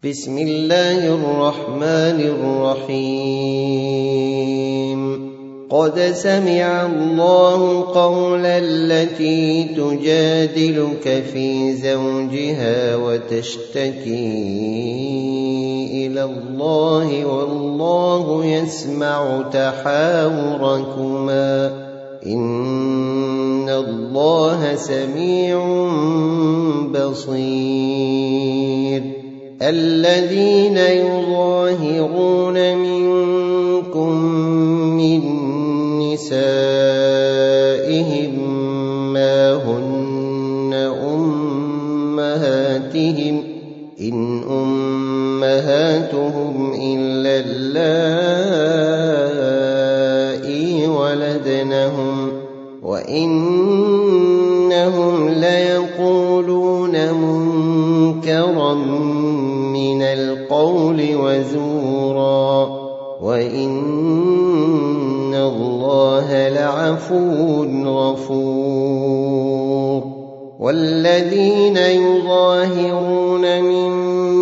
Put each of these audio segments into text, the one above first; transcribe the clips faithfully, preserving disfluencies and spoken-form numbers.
بسم الله الرحمن الرحيم قد سمع الله قول التي تجادلك في زوجها وتشتكي إلى الله والله يسمع تحاوركما إن الله سميع بصير الذين يظاهرون منكم من نسائهم ما هن أمهاتهم إن أمهاتهم إلا اللائي ولدنهم وإنهم ليقولون منكرا من القول وزورا وإن الله لعفو غفور والذين يظاهرون من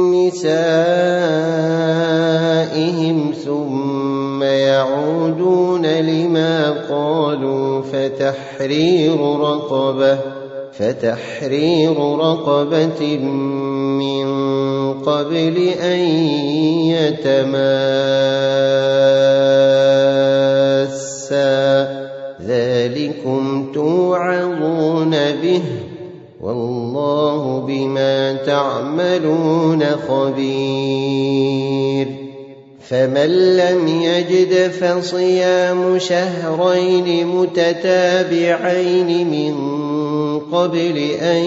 نسائهم ثم يعودون لما قالوا فتحرير رقبة فتحرير رقبة من قبل أن يتماسا ذلكم توعظون به والله بما تعملون خبير فمن لم يجد فصيام شهرين متتابعين من قبل أن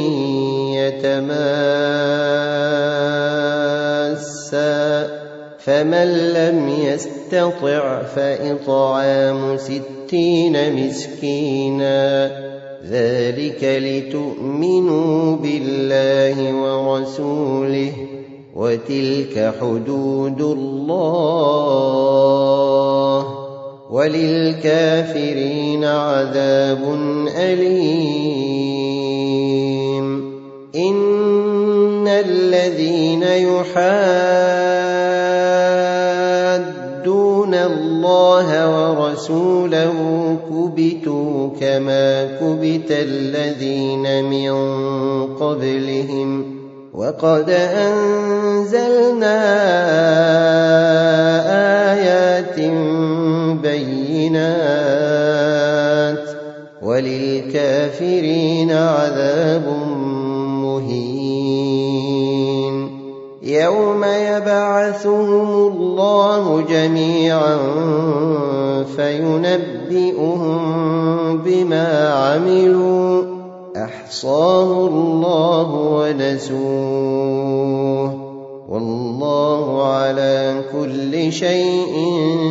يتماسا فمن لم يستطع فإطعام ستين مسكينا ذلك لتؤمنوا بالله ورسوله وتلك حدود الله وللكافرين عذاب أليم إن الذين يحادون الله ورسوله كبتوا كما كبت الذين من قبلهم وقد أنزلنا آيات بينات وللكافرين عذاب مهين يوم يبعثهم الله جميعا فينبئهم بما عملوا أحصاه الله ونسوه والله على كل شيء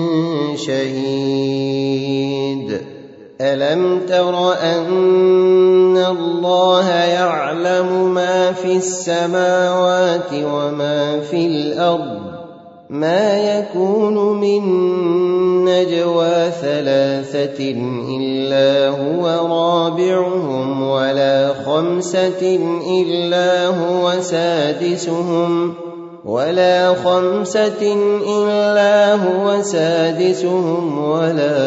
شهيد ألم تر أن الله يعلم ما في السماوات وما في الأرض ما يكون من نجوى ثلاثة إلا هو رابعهم ولا خمسة إلا هو سادسهم ولا خمسة إلا هو سادسهم ولا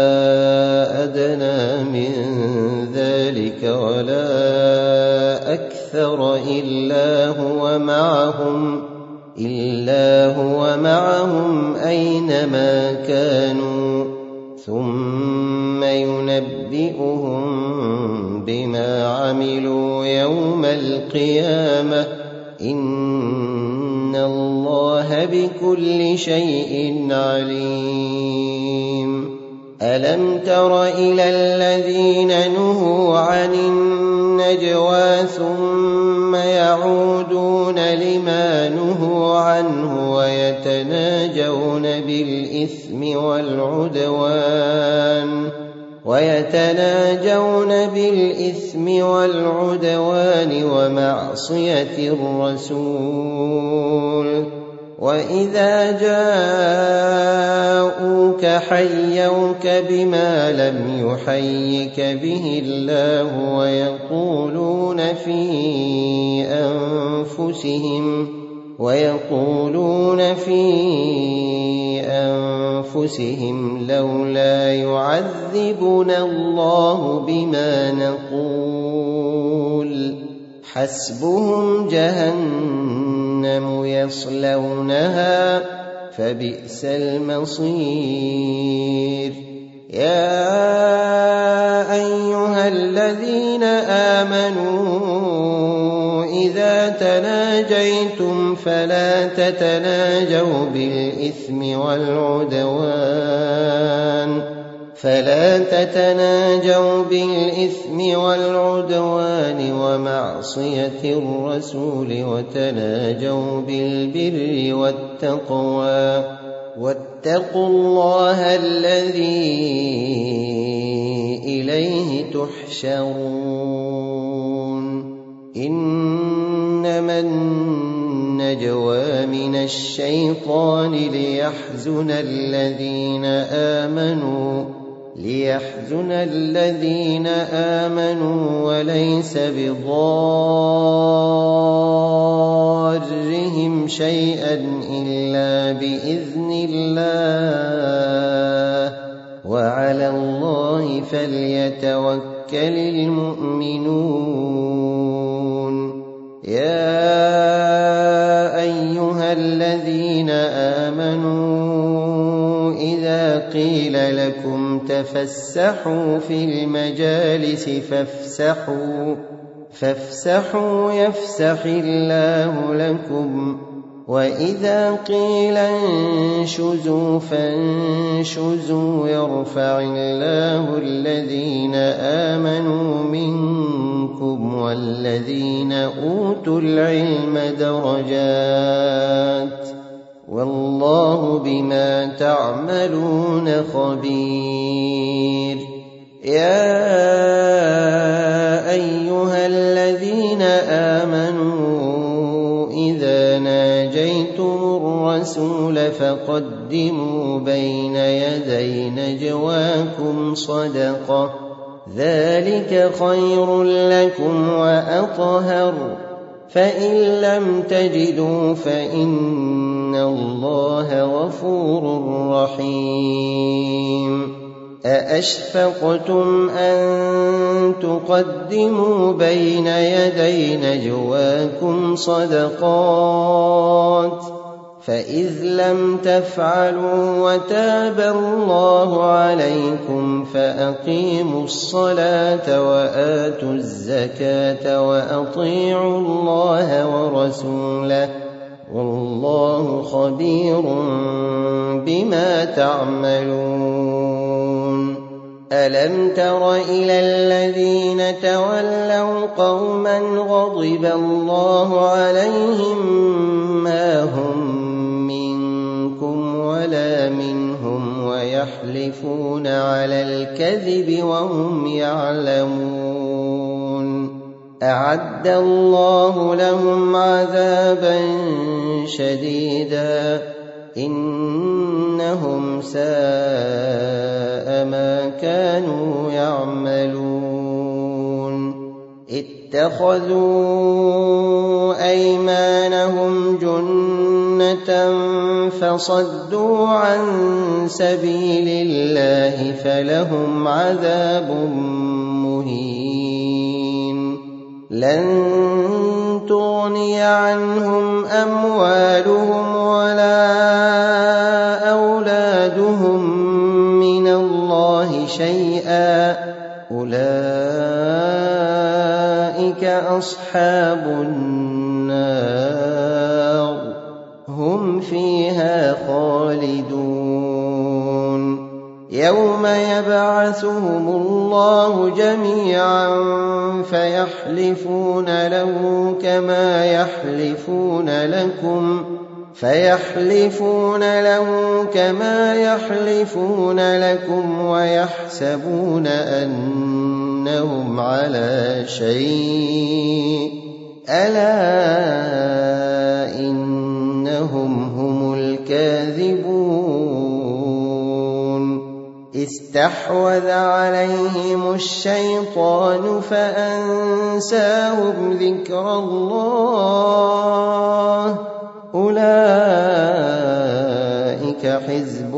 أدنى من ذلك ولا أكثر إلا هو معهم إلا هو معهم أينما كانوا ثم ينبئهم بما عملوا يوم القيامة إن الله بكل شيء عليم ألم تر إلى الذين نهوا عن النجوى ثم يعودون لما نهوا عنه ويتناجون بالإثم والعدوان ويتناجون بالإثم والعدوان ومعصية الرسول وإذا جاءوك حيوك بما لم يحيك به الله ويقولون في أنفسهم ويقولون في أنفسهم لولا يعذبنا الله بما نقول حسبهم جهنم يصلونها فبئس المصير يا أيها الذين آمنوا إذا تناجيتم فلا تتناجوا بالإثم والعدوان فلا تتناجوا بالإثم والعدوان ومعصية الرسول وتناجوا بالبر والتقوى واتقوا الله الذي إليه تحشرون إنما النجوى من الشيطان ليحزن الذين آمنوا ليحزن الذين آمنوا وليس بضارهم شيئا إلا بإذن الله وعلى الله فليتوكل المؤمنون يا أيها الذين آمنوا إذا قيل لكم تفسحوا في المجالس فافسحوا فافسحوا يفسح الله لكم وإذا قيل انشزوا فانشزوا يرفع الله الذين آمنوا منكم والذين أوتوا العلم درجات والله بما تعملون خبير يا أيها الذين آمنوا إذا ناجيتم الرسول فقدموا بين يدي نجواكم صدقة ذلك خير لكم وأطهر فإن لم تجدوا فإن الله غفور رحيم أأشفقتم أن تقدموا بين يدي نجواكم صدقات فإذ لم تفعلوا وتاب الله عليكم فأقيموا الصلاة وآتوا الزكاة وأطيعوا الله ورسوله والله خبير بما تعملون ألم تر إلى الذين تولوا قوما غضب الله عليهم ما هم منكم ولا منهم ويحلفون على الكذب وهم يعلمون أعد الله لهم عذابا شديدا إنهم ساء ما كانوا يعملون اتخذوا أيمانهم جنة فصدوا عن سبيل الله فلهم عذاب مهين لن تغني عنهم أموالهم ولا أولادهم من الله شيئا أولئك أصحاب النار هم فيها خالدون يوم يبعثهم الله جميعا فيحلفون له كما يحلفون لكم فيحلفون له كما يحلفون لكم ويحسبون أنهم على شيء ألا إنهم هم الكاذبون استحوذ عليهم الشيطان فأنساهم ذكر الله أولئك حزب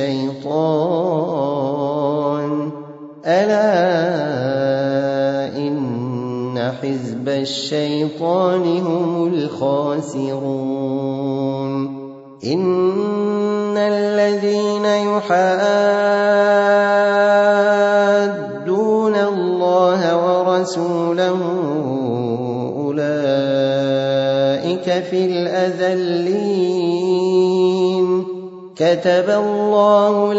الشيطان ألا إن حزب الشيطان هم الخاسرون إن الذين يحادون الله ورسوله أولئك في الأذلين كتب الله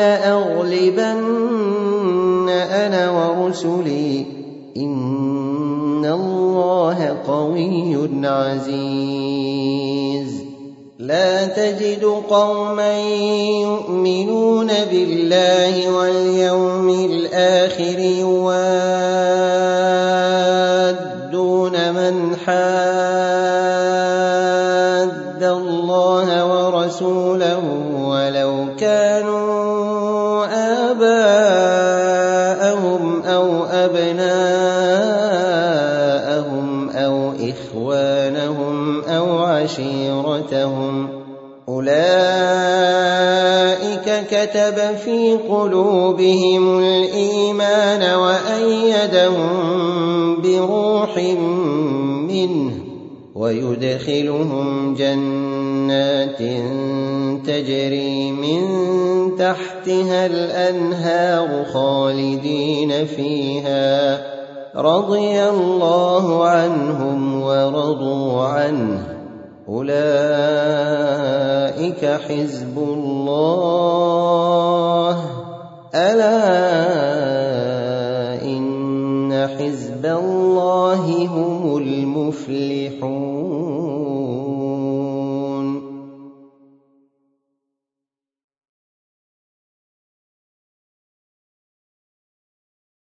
لأغلبن أنا ورسلي إن الله قوي عزيز لا تجد قوما يؤمنون بالله واليوم الآخر يوادون من حاد الله ورسوله ولو كانوا آباءهم أو أبناءهم أو إخوانهم أو عشيرتهم أولئك كتب في قلوبهم الإيمان وأيدهم بروح منه ويدخلهم جنات تجري من تحتها الأنهار خالدين فيها رضي الله عنهم ورضوا عنه أولئك حزب الله ألا إن حزب الله هم المفلحون